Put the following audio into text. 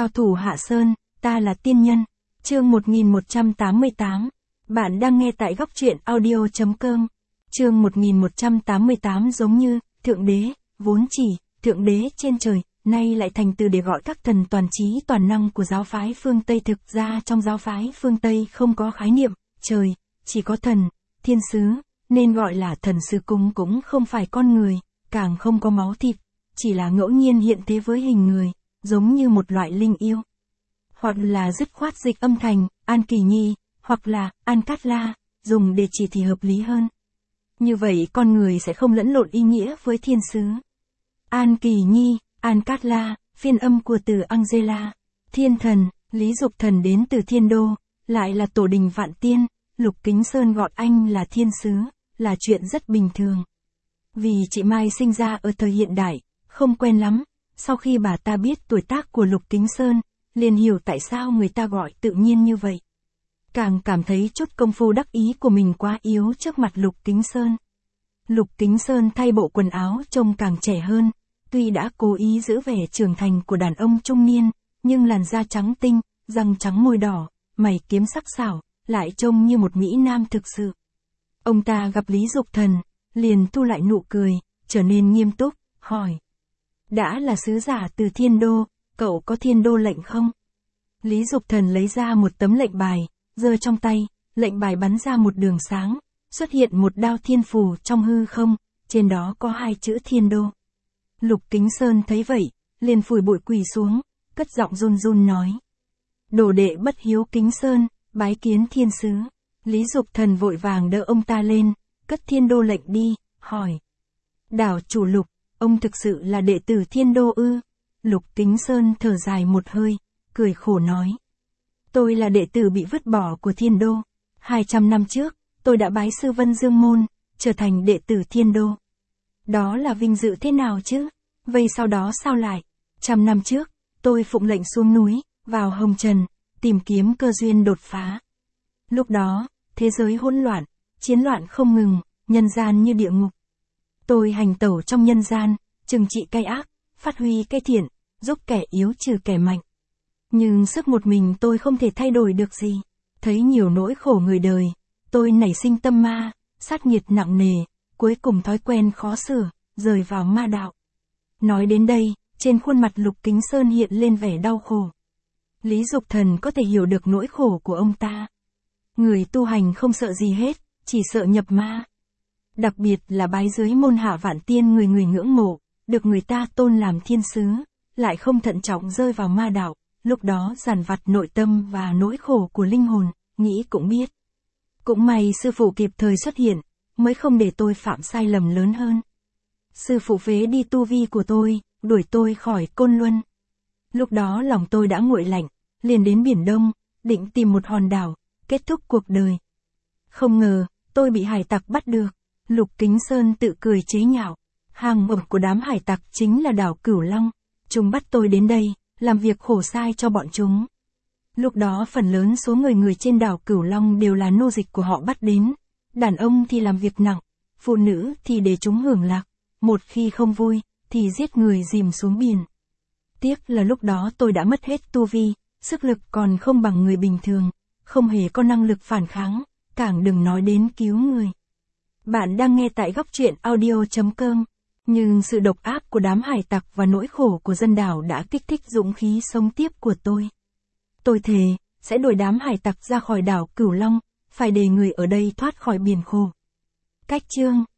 Cao thủ Hạ Sơn, ta là tiên nhân. Chương 1188. Bạn đang nghe tại góc truyện audio.com. Chương 1188 giống như, Thượng Đế, vốn chỉ, Thượng Đế trên trời, nay lại thành từ để gọi các thần toàn trí toàn năng của giáo phái phương Tây. Thực ra trong giáo phái phương Tây không có khái niệm, trời, chỉ có thần, thiên sứ, nên gọi là thần sứ. Cũng không phải con người, càng không có máu thịt, chỉ là ngẫu nhiên hiện thế với hình người, giống như một loại linh yêu. Hoặc là dứt khoát dịch âm thành, An Kỳ Nhi, hoặc là An Cát La, dùng để chỉ thì hợp lý hơn. Như vậy con người sẽ không lẫn lộn ý nghĩa với thiên sứ. An Kỳ Nhi, An Cát La, phiên âm của từ Angela. Thiên thần, Lý Dục Thần đến từ Thiên Đô, lại là tổ đình vạn tiên, Lục Kính Sơn gọi anh là thiên sứ, là chuyện rất bình thường. Vì chị Mai sinh ra ở thời hiện đại, không quen lắm, sau khi bà ta biết tuổi tác của Lục Kính Sơn, liền hiểu tại sao người ta gọi tự nhiên như vậy. Càng cảm thấy chút công phu đắc ý của mình quá yếu trước mặt Lục Kính Sơn. Lục Kính Sơn thay bộ quần áo trông càng trẻ hơn, tuy đã cố ý giữ vẻ trưởng thành của đàn ông trung niên, nhưng làn da trắng tinh, răng trắng môi đỏ, mày kiếm sắc sảo, lại trông như một mỹ nam thực sự. Ông ta gặp Lý Dục Thần, liền thu lại nụ cười, trở nên nghiêm túc, hỏi. Đã là sứ giả từ Thiên Đô, cậu có Thiên Đô lệnh không? Lý Dục Thần lấy ra một tấm lệnh bài, giơ trong tay, lệnh bài bắn ra một đường sáng, xuất hiện một đao thiên phù trong hư không, trên đó có 2 chữ Thiên Đô. Lục Kính Sơn thấy vậy, liền phủi bụi quỳ xuống, cất giọng run run nói. Đồ đệ bất hiếu Kính Sơn, bái kiến thiên sứ. Lý Dục Thần vội vàng đỡ ông ta lên, cất Thiên Đô lệnh đi, hỏi. Đảo chủ Lục, ông thực sự là đệ tử Thiên Đô ư? Lục Kính Sơn thở dài một hơi, cười khổ nói. Tôi là đệ tử bị vứt bỏ của Thiên Đô. 200 năm trước, tôi đã bái sư Vân Dương Môn, trở thành đệ tử Thiên Đô. Đó là vinh dự thế nào chứ? Vậy sau đó sao lại? 100 năm trước, tôi phụng lệnh xuống núi, vào hồng trần, tìm kiếm cơ duyên đột phá. Lúc đó, thế giới hỗn loạn, chiến loạn không ngừng, nhân gian như địa ngục. Tôi hành tẩu trong nhân gian, trừng trị cái ác, phát huy cái thiện, giúp kẻ yếu trừ kẻ mạnh. Nhưng sức một mình tôi không thể thay đổi được gì. Thấy nhiều nỗi khổ người đời, tôi nảy sinh tâm ma, sát nghiệt nặng nề, cuối cùng thói quen khó sửa, rời vào ma đạo. Nói đến đây, trên khuôn mặt Lục Kính Sơn hiện lên vẻ đau khổ. Lý Dục Thần có thể hiểu được nỗi khổ của ông ta. Người tu hành không sợ gì hết, chỉ sợ nhập ma. Đặc biệt là bái dưới môn Hạ Vạn Tiên người người ngưỡng mộ, được người ta tôn làm thiên sứ, lại không thận trọng rơi vào ma đạo, lúc đó dằn vặt nội tâm và nỗi khổ của linh hồn, nghĩ cũng biết. Cũng may sư phụ kịp thời xuất hiện, mới không để tôi phạm sai lầm lớn hơn. Sư phụ phế đi tu vi của tôi, đuổi tôi khỏi Côn Luân. Lúc đó lòng tôi đã nguội lạnh, liền đến Biển Đông, định tìm một hòn đảo, kết thúc cuộc đời. Không ngờ, tôi bị hải tặc bắt được. Lục Kính Sơn tự cười chế nhạo. Hàng mộng của đám hải tặc chính là đảo Cửu Long. Chúng bắt tôi đến đây, làm việc khổ sai cho bọn chúng. Lúc đó phần lớn số người trên đảo Cửu Long đều là nô dịch của họ bắt đến. Đàn ông thì làm việc nặng, phụ nữ thì để chúng hưởng lạc. Một khi không vui, thì giết người dìm xuống biển. Tiếc là lúc đó tôi đã mất hết tu vi, sức lực còn không bằng người bình thường, không hề có năng lực phản kháng, càng đừng nói đến cứu người. Bạn đang nghe tại góc truyện audio.com. Nhưng sự độc ác của đám hải tặc và nỗi khổ của dân đảo đã kích thích dũng khí sống tiếp của tôi. Tôi thề, sẽ đuổi đám hải tặc ra khỏi đảo Cửu Long, phải để người ở đây thoát khỏi biển khổ. Cách chương